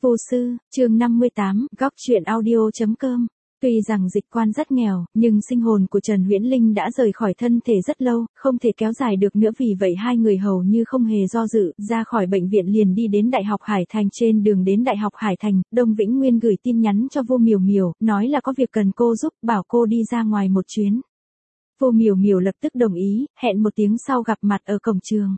Vô sư, chương 58, góc truyện audio.com. Tuy rằng Dịch Quan rất nghèo, nhưng sinh hồn của Trần Huyễn Linh đã rời khỏi thân thể rất lâu, không thể kéo dài được nữa, vì vậy hai người hầu như không hề do dự, ra khỏi bệnh viện liền đi đến Đại học Hải Thành. Trên đường đến Đại học Hải Thành, Đông Vĩnh Nguyên gửi tin nhắn cho Vô Miểu Miểu, nói là có việc cần cô giúp, bảo cô đi ra ngoài một chuyến. Vô Miểu Miểu lập tức đồng ý, hẹn một tiếng sau gặp mặt ở cổng trường.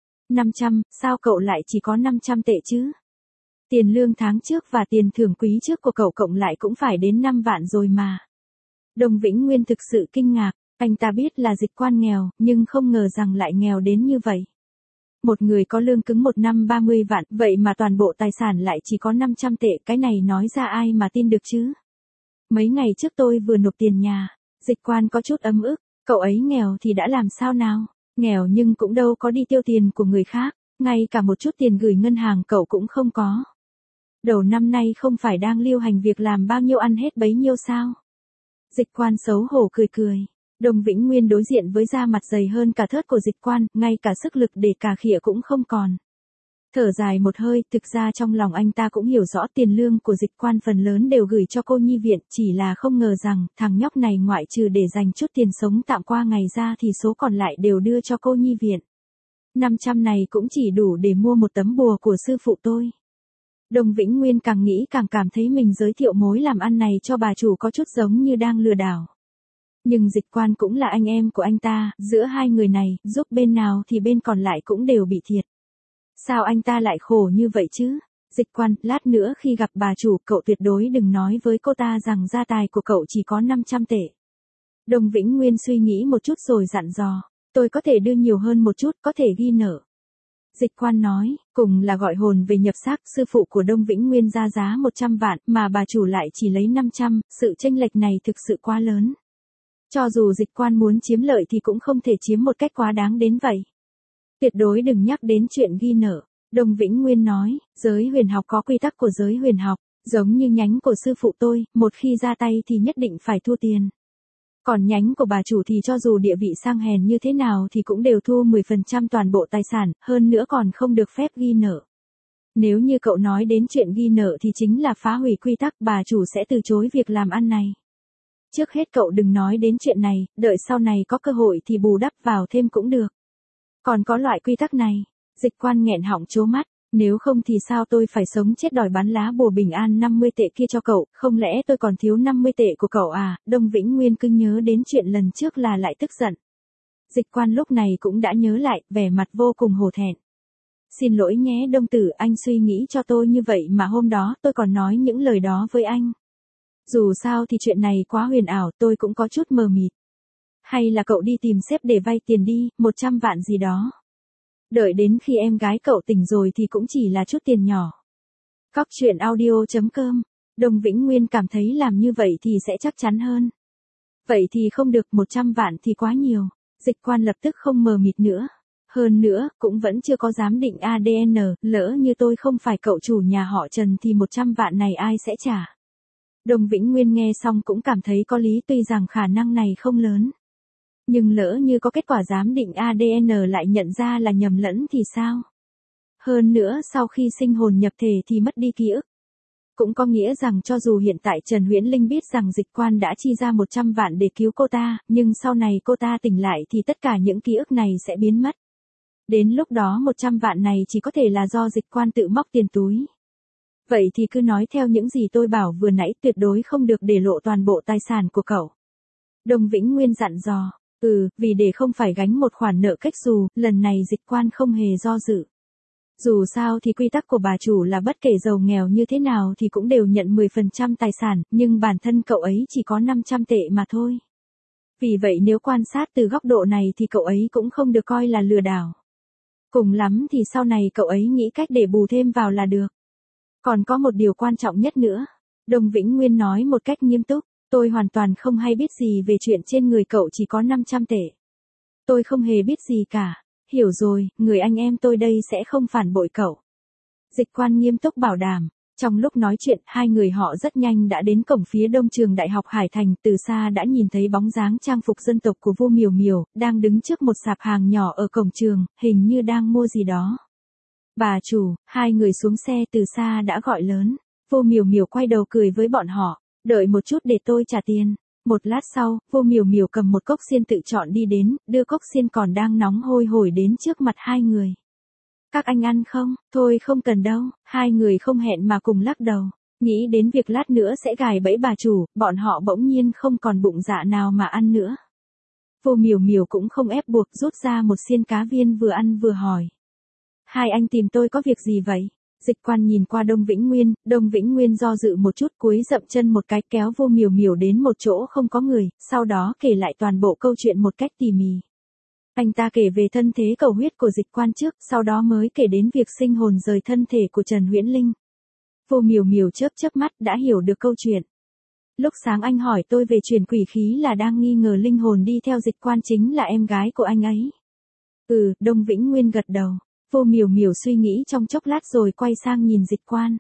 500, sao cậu lại chỉ có 500 tệ chứ? Tiền lương tháng trước và tiền thưởng quý trước của cậu cộng lại cũng phải đến 5 vạn rồi mà. Đông Vĩnh Nguyên thực sự kinh ngạc, anh ta biết là Dịch Quan nghèo, nhưng không ngờ rằng lại nghèo đến như vậy. Một người có lương cứng một năm 30 vạn, vậy mà toàn bộ tài sản lại chỉ có 500 tệ, cái này nói ra ai mà tin được chứ? Mấy ngày trước tôi vừa nộp tiền nhà, Dịch Quan có chút ấm ức, cậu ấy nghèo thì đã làm sao nào? Nghèo nhưng cũng đâu có đi tiêu tiền của người khác, ngay cả một chút tiền gửi ngân hàng cậu cũng không có. Đầu năm nay không phải đang lưu hành việc làm bao nhiêu ăn hết bấy nhiêu sao? Dịch Quan xấu hổ cười cười. Đông Vĩnh Nguyên đối diện với da mặt dày hơn cả thớt của Dịch Quan, ngay cả sức lực để cà khịa cũng không còn. Thở dài một hơi, thực ra trong lòng anh ta cũng hiểu rõ tiền lương của Dịch Quan phần lớn đều gửi cho cô nhi viện, chỉ là không ngờ rằng thằng nhóc này ngoại trừ để dành chút tiền sống tạm qua ngày ra thì số còn lại đều đưa cho cô nhi viện. 500 này cũng chỉ đủ để mua một tấm bùa của sư phụ tôi. Đông Vĩnh Nguyên càng nghĩ càng cảm thấy mình giới thiệu mối làm ăn này cho bà chủ có chút giống như đang lừa đảo. Nhưng Dịch Quan cũng là anh em của anh ta, giữa hai người này, giúp bên nào thì bên còn lại cũng đều bị thiệt. Sao anh ta lại khổ như vậy chứ? Dịch Quan, lát nữa khi gặp bà chủ, cậu tuyệt đối đừng nói với cô ta rằng gia tài của cậu chỉ có 500 tệ. Đông Vĩnh Nguyên suy nghĩ một chút rồi dặn dò, tôi có thể đưa nhiều hơn một chút, có thể ghi nợ. Dịch Quan nói, cùng là gọi hồn về nhập xác, sư phụ của Đông Vĩnh Nguyên ra giá 100 vạn, mà bà chủ lại chỉ lấy 500, sự chênh lệch này thực sự quá lớn. Cho dù Dịch Quan muốn chiếm lợi thì cũng không thể chiếm một cách quá đáng đến vậy. Tuyệt đối đừng nhắc đến chuyện ghi nợ. Đông Vĩnh Nguyên nói, giới huyền học có quy tắc của giới huyền học, giống như nhánh của sư phụ tôi, một khi ra tay thì nhất định phải thua tiền. Còn nhánh của bà chủ thì cho dù địa vị sang hèn như thế nào thì cũng đều thu 10% toàn bộ tài sản, hơn nữa còn không được phép ghi nợ. Nếu như cậu nói đến chuyện ghi nợ thì chính là phá hủy quy tắc, bà chủ sẽ từ chối việc làm ăn này. Trước hết cậu đừng nói đến chuyện này, đợi sau này có cơ hội thì bù đắp vào thêm cũng được. Còn có loại quy tắc này, Dịch Quan nghẹn họng trố mắt, nếu không thì sao tôi phải sống chết đòi bán lá bùa bình an 50 tệ kia cho cậu, không lẽ tôi còn thiếu 50 tệ của cậu à? Đông Vĩnh Nguyên cứ nhớ đến chuyện lần trước là lại tức giận. Dịch Quan lúc này cũng đã nhớ lại, vẻ mặt vô cùng hổ thẹn. Xin lỗi nhé Đông tử, anh suy nghĩ cho tôi như vậy mà hôm đó tôi còn nói những lời đó với anh. Dù sao thì chuyện này quá huyền ảo, tôi cũng có chút mờ mịt. Hay là cậu đi tìm sếp để vay tiền đi, 100 vạn gì đó. Đợi đến khi em gái cậu tỉnh rồi thì cũng chỉ là chút tiền nhỏ. Góc truyện audio.com. Đông Vĩnh Nguyên cảm thấy làm như vậy thì sẽ chắc chắn hơn. Vậy thì không được, 100 vạn thì quá nhiều. Dịch Quan lập tức không mờ mịt nữa. Hơn nữa, cũng vẫn chưa có giám định ADN, lỡ như tôi không phải cậu chủ nhà họ Trần thì 100 vạn này ai sẽ trả. Đông Vĩnh Nguyên nghe xong cũng cảm thấy có lý, tuy rằng khả năng này không lớn. Nhưng lỡ như có kết quả giám định ADN lại nhận ra là nhầm lẫn thì sao? Hơn nữa sau khi sinh hồn nhập thể thì mất đi ký ức. Cũng có nghĩa rằng cho dù hiện tại Trần Huyễn Linh biết rằng Dịch Quan đã chi ra 100 vạn để cứu cô ta, nhưng sau này cô ta tỉnh lại thì tất cả những ký ức này sẽ biến mất. Đến lúc đó 100 vạn này chỉ có thể là do Dịch Quan tự móc tiền túi. Vậy thì cứ nói theo những gì tôi bảo vừa nãy, tuyệt đối không được để lộ toàn bộ tài sản của cậu. Đông Vĩnh Nguyên dặn dò. Vì để không phải gánh một khoản nợ cách xù, lần này Dịch Quan không hề do dự. Dù sao thì quy tắc của bà chủ là bất kể giàu nghèo như thế nào thì cũng đều nhận 10% tài sản, nhưng bản thân cậu ấy chỉ có 500 tệ mà thôi. Vì vậy nếu quan sát từ góc độ này thì cậu ấy cũng không được coi là lừa đảo. Cùng lắm thì sau này cậu ấy nghĩ cách để bù thêm vào là được. Còn có một điều quan trọng nhất nữa. Đông Vĩnh Nguyên nói một cách nghiêm túc. Tôi hoàn toàn không hay biết gì về chuyện trên người cậu chỉ có 500 tệ. Tôi không hề biết gì cả. Hiểu rồi, người anh em tôi đây sẽ không phản bội cậu. Dịch Quan nghiêm túc bảo đảm. Trong lúc nói chuyện, hai người họ rất nhanh đã đến cổng phía đông trường Đại học Hải Thành, từ xa đã nhìn thấy bóng dáng trang phục dân tộc của Vô Miểu Miểu, đang đứng trước một sạp hàng nhỏ ở cổng trường, hình như đang mua gì đó. Bà chủ, hai người xuống xe từ xa đã gọi lớn. Vô Miểu Miểu quay đầu cười với bọn họ, đợi một chút để tôi trả tiền. Một lát sau, Vô Miểu Miểu cầm một cốc xiên tự chọn đi đến, đưa cốc xiên còn đang nóng hôi hổi đến trước mặt hai người. Các anh ăn không? Thôi không cần đâu, hai người không hẹn mà cùng lắc đầu. Nghĩ đến việc lát nữa sẽ gài bẫy bà chủ, bọn họ bỗng nhiên không còn bụng dạ nào mà ăn nữa. Vô Miểu Miểu cũng không ép buộc, rút ra một xiên cá viên vừa ăn vừa hỏi. Hai anh tìm tôi có việc gì vậy? Dịch quan nhìn qua Đông Vĩnh Nguyên do dự một chút cúi dậm chân một cái kéo Vô Miểu Miểu đến một chỗ không có người, sau đó kể lại toàn bộ câu chuyện một cách tỉ mỉ. Anh ta kể về thân thế cầu huyết của dịch quan trước, sau đó mới kể đến việc sinh hồn rời thân thể của Trần Huyễn Linh. Vô Miểu Miểu chớp chớp mắt đã hiểu được câu chuyện. Lúc sáng anh hỏi tôi về truyền quỷ khí là đang nghi ngờ linh hồn đi theo dịch quan chính là em gái của anh ấy. Đông Vĩnh Nguyên gật đầu. Vô Miểu Miểu suy nghĩ trong chốc lát rồi quay sang nhìn dịch quan.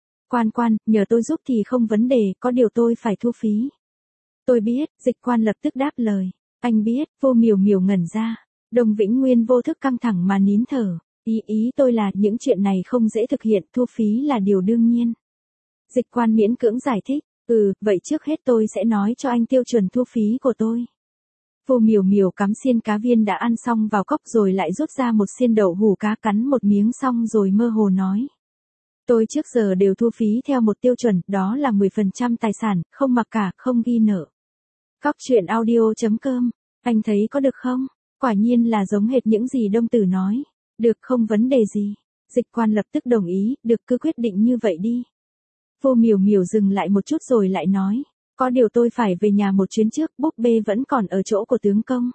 Quan, nhờ tôi giúp thì không vấn đề, có điều tôi phải thu phí. Tôi biết, dịch quan lập tức đáp lời. Anh biết, Vô Miểu Miểu ngẩn ra. Đông Vĩnh Nguyên vô thức căng thẳng mà nín thở. Ý tôi là những chuyện này không dễ thực hiện, thu phí là điều đương nhiên. Dịch quan miễn cưỡng giải thích. Vậy trước hết tôi sẽ nói cho anh tiêu chuẩn thu phí của tôi. Vô Miểu Miểu cắm xiên cá viên đã ăn xong vào cốc rồi lại rút ra một xiên đậu hủ cá cắn một miếng xong rồi mơ hồ nói. Tôi trước giờ đều thu phí theo một tiêu chuẩn, đó là 10% tài sản, không mặc cả, không ghi nợ. Góc truyện audio.com, anh thấy có được không? Quả nhiên là giống hệt những gì Đông Tử nói. Được, không vấn đề gì. Dịch quan lập tức đồng ý, được, cứ quyết định như vậy đi. Vô Miểu Miểu dừng lại một chút rồi lại nói. Có điều tôi phải về nhà một chuyến trước, búp bê vẫn còn ở chỗ của tướng công.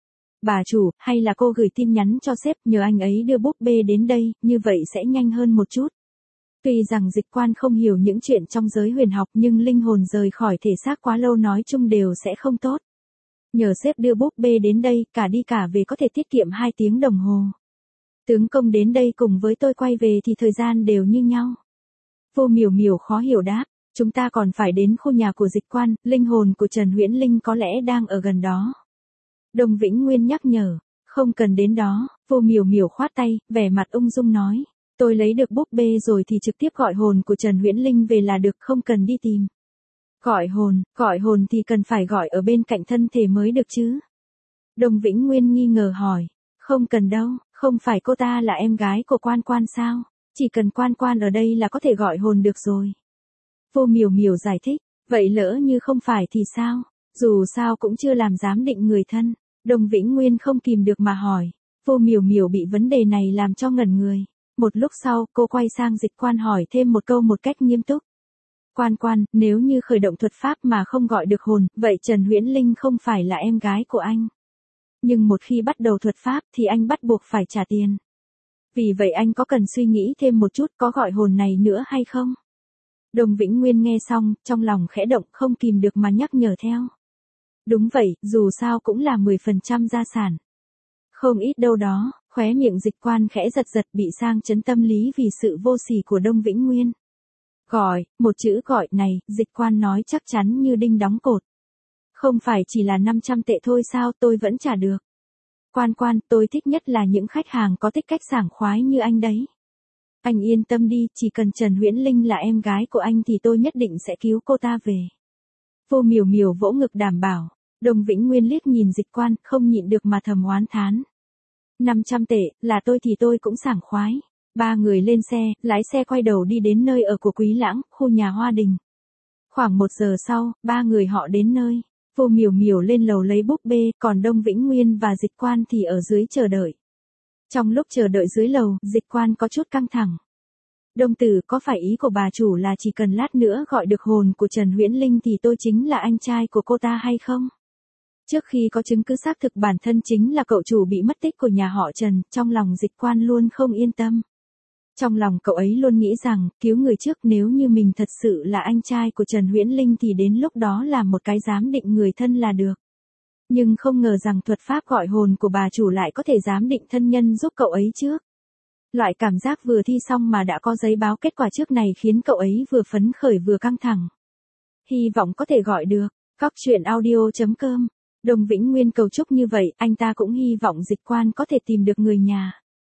Bà chủ, hay là cô gửi tin nhắn cho sếp nhờ anh ấy đưa búp bê đến đây, như vậy sẽ nhanh hơn một chút. Tuy rằng dịch quan không hiểu những chuyện trong giới huyền học nhưng linh hồn rời khỏi thể xác quá lâu nói chung đều sẽ không tốt. Nhờ sếp đưa búp bê đến đây, cả đi cả về có thể tiết kiệm 2 tiếng đồng hồ. Tướng công đến đây cùng với tôi quay về thì thời gian đều như nhau. Vô Miểu Miểu khó hiểu đáp. Chúng ta còn phải đến khu nhà của dịch quan, linh hồn của Trần Huyễn Linh có lẽ đang ở gần đó. Đông Vĩnh Nguyên nhắc nhở, không cần đến đó. Vô Miểu Miểu khoát tay, vẻ mặt ung dung nói. Tôi lấy được búp bê rồi thì trực tiếp gọi hồn của Trần Huyễn Linh về là được, không cần đi tìm. Gọi hồn thì cần phải gọi ở bên cạnh thân thể mới được chứ. Đông Vĩnh Nguyên nghi ngờ hỏi. Không cần đâu, không phải cô ta là em gái của Quan sao? Chỉ cần Quan ở đây là có thể gọi hồn được rồi. Vô Miểu Miểu giải thích, vậy lỡ như không phải thì sao? Dù sao cũng chưa làm giám định người thân. Đông Vĩnh Nguyên không kìm được mà hỏi. Vô Miểu Miểu bị vấn đề này làm cho ngẩn người. Một lúc sau, cô quay sang dịch quan hỏi thêm một câu một cách nghiêm túc. Quan, nếu như khởi động thuật pháp mà không gọi được hồn, vậy Trần Huyễn Linh không phải là em gái của anh. Nhưng một khi bắt đầu thuật pháp thì anh bắt buộc phải trả tiền. Vì vậy anh có cần suy nghĩ thêm một chút có gọi hồn này nữa hay không? Đông Vĩnh Nguyên nghe xong, trong lòng khẽ động không kìm được mà nhắc nhở theo. Đúng vậy, dù sao cũng là 10% gia sản. Không ít đâu đó, khóe miệng dịch quan khẽ giật bị sang chấn tâm lý vì sự vô sỉ của Đông Vĩnh Nguyên. Một chữ gọi này, dịch quan nói chắc chắn như đinh đóng cột. Không phải chỉ là 500 tệ thôi sao, tôi vẫn trả được. Quan, tôi thích nhất là những khách hàng có tích cách sảng khoái như anh đấy. Anh yên tâm đi, chỉ cần Trần Huyễn Linh là em gái của anh thì tôi nhất định sẽ cứu cô ta về. Vô Miểu Miểu vỗ ngực đảm bảo. Đông Vĩnh Nguyên liếc nhìn dịch quan, không nhịn được mà thầm oán thán. 500 tệ, là tôi thì tôi cũng sảng khoái. Ba người lên xe, lái xe quay đầu đi đến nơi ở của Quý Lãng, khu nhà Hoa Đình. Khoảng 1 giờ sau, ba người họ đến nơi. Vô Miểu Miểu lên lầu lấy búp bê, còn Đông Vĩnh Nguyên và dịch quan thì ở dưới chờ đợi. Trong lúc chờ đợi dưới lầu, dịch quan có chút căng thẳng. Đông Tử, có phải ý của bà chủ là chỉ cần lát nữa gọi được hồn của Trần Huyễn Linh thì tôi chính là anh trai của cô ta hay không? Trước khi có chứng cứ xác thực bản thân chính là cậu chủ bị mất tích của nhà họ Trần, trong lòng dịch quan luôn không yên tâm. Trong lòng cậu ấy luôn nghĩ rằng, cứu người trước nếu như mình thật sự là anh trai của Trần Huyễn Linh thì đến lúc đó làm một cái giám định người thân là được. Nhưng không ngờ rằng thuật pháp gọi hồn của bà chủ lại có thể giám định thân nhân giúp cậu ấy trước. Loại cảm giác vừa thi xong mà đã có giấy báo kết quả trước này khiến cậu ấy vừa phấn khởi vừa căng thẳng. Hy vọng có thể gọi được. Góc truyện audio.com. Đông Vĩnh Nguyên cầu chúc như vậy, anh ta cũng hy vọng dịch quan có thể tìm được người nhà.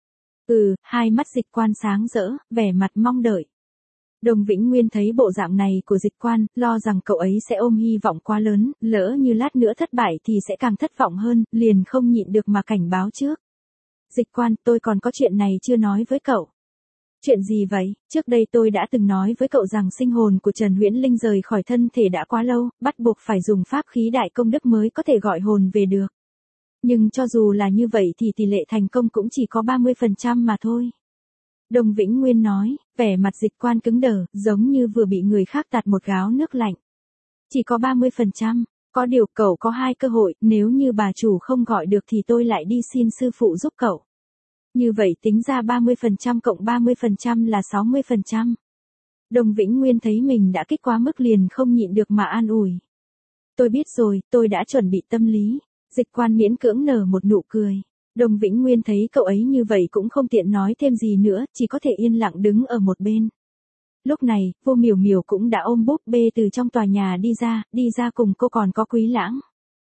Hai mắt Dịch Quan sáng rỡ, vẻ mặt mong đợi. Đồng Vĩnh Nguyên thấy bộ dạng này của Dịch Quan, lo rằng cậu ấy sẽ ôm hy vọng quá lớn, lỡ như lát nữa thất bại thì sẽ càng thất vọng hơn, liền không nhịn được mà cảnh báo trước. Dịch Quan, tôi còn có chuyện này chưa nói với cậu. Chuyện gì vậy? Trước đây tôi đã từng nói với cậu rằng sinh hồn của Trần Huyễn Linh rời khỏi thân thể đã quá lâu, bắt buộc phải dùng pháp khí đại công đức mới có thể gọi hồn về được. Nhưng cho dù là như vậy thì tỷ lệ thành công cũng chỉ có 30% mà thôi. Đồng Vĩnh Nguyên nói, vẻ mặt Dịch Quan cứng đờ, giống như vừa bị người khác tạt một gáo nước lạnh. Chỉ có 30%, có điều cậu có 2 cơ hội, nếu như bà chủ không gọi được thì tôi lại đi xin sư phụ giúp cậu. Như vậy tính ra 30% cộng 30% là 60%. Đồng Vĩnh Nguyên thấy mình đã kích quá mức liền không nhịn được mà an ủi. Tôi biết rồi, tôi đã chuẩn bị tâm lý. Dịch Quan miễn cưỡng nở một nụ cười. Đồng Vĩnh Nguyên thấy cậu ấy như vậy cũng không tiện nói thêm gì nữa, chỉ có thể yên lặng đứng ở một bên. Lúc này, Vô Miểu Miểu cũng đã ôm búp bê từ trong tòa nhà đi ra cùng cô còn có Quý Lãng.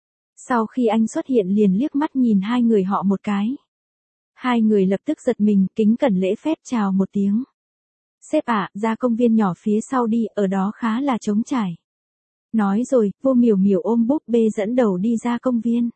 Sau khi anh xuất hiện liền liếc mắt nhìn hai người họ một cái. Hai người lập tức giật mình, kính cẩn lễ phép chào một tiếng. Sếp ạ, ra công viên nhỏ phía sau đi, ở đó khá là trống trải. Nói rồi, Vô Miểu Miểu ôm búp bê dẫn đầu đi ra công viên.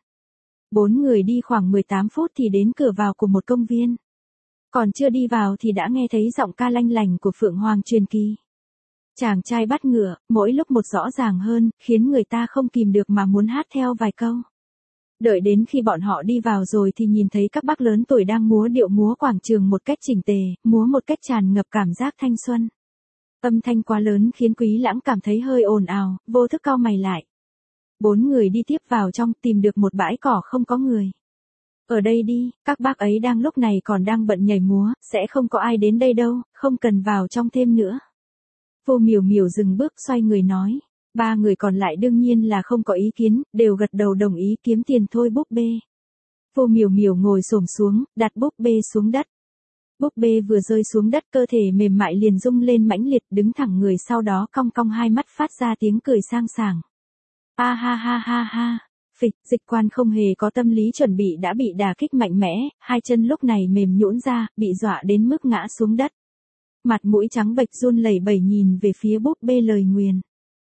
4 người đi khoảng 18 phút thì đến cửa vào của một công viên. Còn chưa đi vào thì đã nghe thấy giọng ca lanh lành của Phượng Hoàng truyền kỳ. Chàng trai bắt ngựa, mỗi lúc một rõ ràng hơn, khiến người ta không kìm được mà muốn hát theo vài câu. Đợi đến khi bọn họ đi vào rồi thì nhìn thấy các bác lớn tuổi đang múa điệu múa quảng trường một cách chỉnh tề, múa một cách tràn ngập cảm giác thanh xuân. Âm thanh quá lớn khiến Quý Lãng cảm thấy hơi ồn ào, vô thức cau mày lại. 4 người đi tiếp vào trong, tìm được một bãi cỏ không có người. Ở đây đi, các bác ấy lúc này còn đang bận nhảy múa, sẽ không có ai đến đây đâu, không cần vào trong thêm nữa. Vô Miểu Miểu dừng bước xoay người nói. 3 người còn lại đương nhiên là không có ý kiến, đều gật đầu đồng ý kiếm tiền thôi búp bê. Vô Miểu Miểu ngồi xổm xuống, đặt búp bê xuống đất. Búp bê vừa rơi xuống đất cơ thể mềm mại liền rung lên mãnh liệt đứng thẳng người sau đó cong cong hai mắt phát ra tiếng cười sang sảng. A ha ha ha ha. Phịch, Dịch Quan không hề có tâm lý chuẩn bị đã bị đả kích mạnh mẽ, hai chân lúc này mềm nhũn ra, bị dọa đến mức ngã xuống đất. Mặt mũi trắng bệch run lẩy bẩy nhìn về phía búp bê lời nguyền.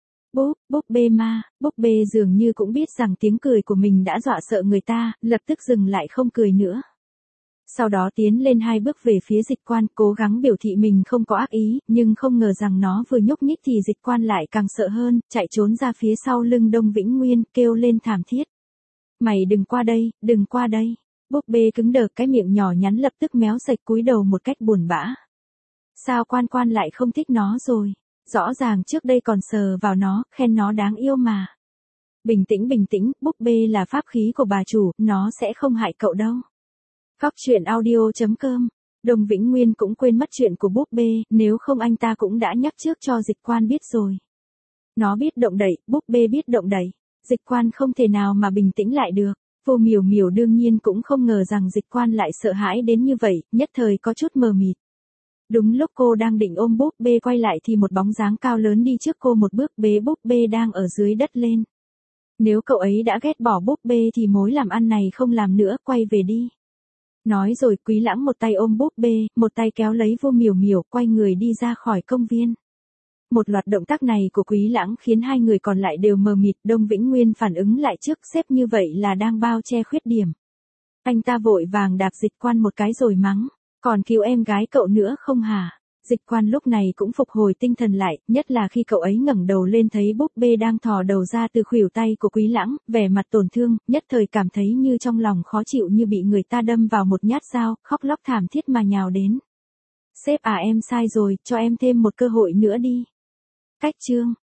Búp bê ma, búp bê dường như cũng biết rằng tiếng cười của mình đã dọa sợ người ta, lập tức dừng lại không cười nữa. Sau đó tiến lên 2 bước về phía Dịch Quan, cố gắng biểu thị mình không có ác ý, nhưng không ngờ rằng nó vừa nhúc nhích thì Dịch Quan lại càng sợ hơn, chạy trốn ra phía sau lưng Đông Vĩnh Nguyên, kêu lên thảm thiết. Mày đừng qua đây, đừng qua đây. Búp bê cứng đờ, cái miệng nhỏ nhắn lập tức méo sạch cúi đầu một cách buồn bã. Sao Quan lại không thích nó rồi? Rõ ràng trước đây còn sờ vào nó, khen nó đáng yêu mà. Bình tĩnh, búp bê là pháp khí của bà chủ, nó sẽ không hại cậu đâu. Góc truyện audio.com. Đồng Vĩnh Nguyên cũng quên mất chuyện của búp bê, nếu không anh ta cũng đã nhắc trước cho Dịch Quan biết rồi. Nó biết động đậy, búp bê biết động đậy. Dịch Quan không thể nào mà bình tĩnh lại được. Vô Miểu Miểu đương nhiên cũng không ngờ rằng Dịch Quan lại sợ hãi đến như vậy, nhất thời có chút mờ mịt. Đúng lúc cô đang định ôm búp bê quay lại thì một bóng dáng cao lớn đi trước cô một bước bế búp bê đang ở dưới đất lên. Nếu cậu ấy đã ghét bỏ búp bê thì mối làm ăn này không làm nữa, quay về đi. Nói rồi Quý Lãng một tay ôm búp bê, một tay kéo lấy Vô Miểu Miểu quay người đi ra khỏi công viên. Một loạt động tác này của Quý Lãng khiến hai người còn lại đều mờ mịt, Đông Vĩnh Nguyên phản ứng lại trước xếp như vậy là đang bao che khuyết điểm. Anh ta vội vàng đạp Dịch Quan một cái rồi mắng, còn cứu em gái cậu nữa không hả? Dịch Quan lúc này cũng phục hồi tinh thần lại, nhất là khi cậu ấy ngẩng đầu lên thấy búp bê đang thò đầu ra từ khuỷu tay của Quý Lãng, vẻ mặt tổn thương, nhất thời cảm thấy như trong lòng khó chịu như bị người ta đâm vào một nhát dao, khóc lóc thảm thiết mà nhào đến. Sếp à, em sai rồi, cho em thêm một cơ hội nữa đi. Cách chương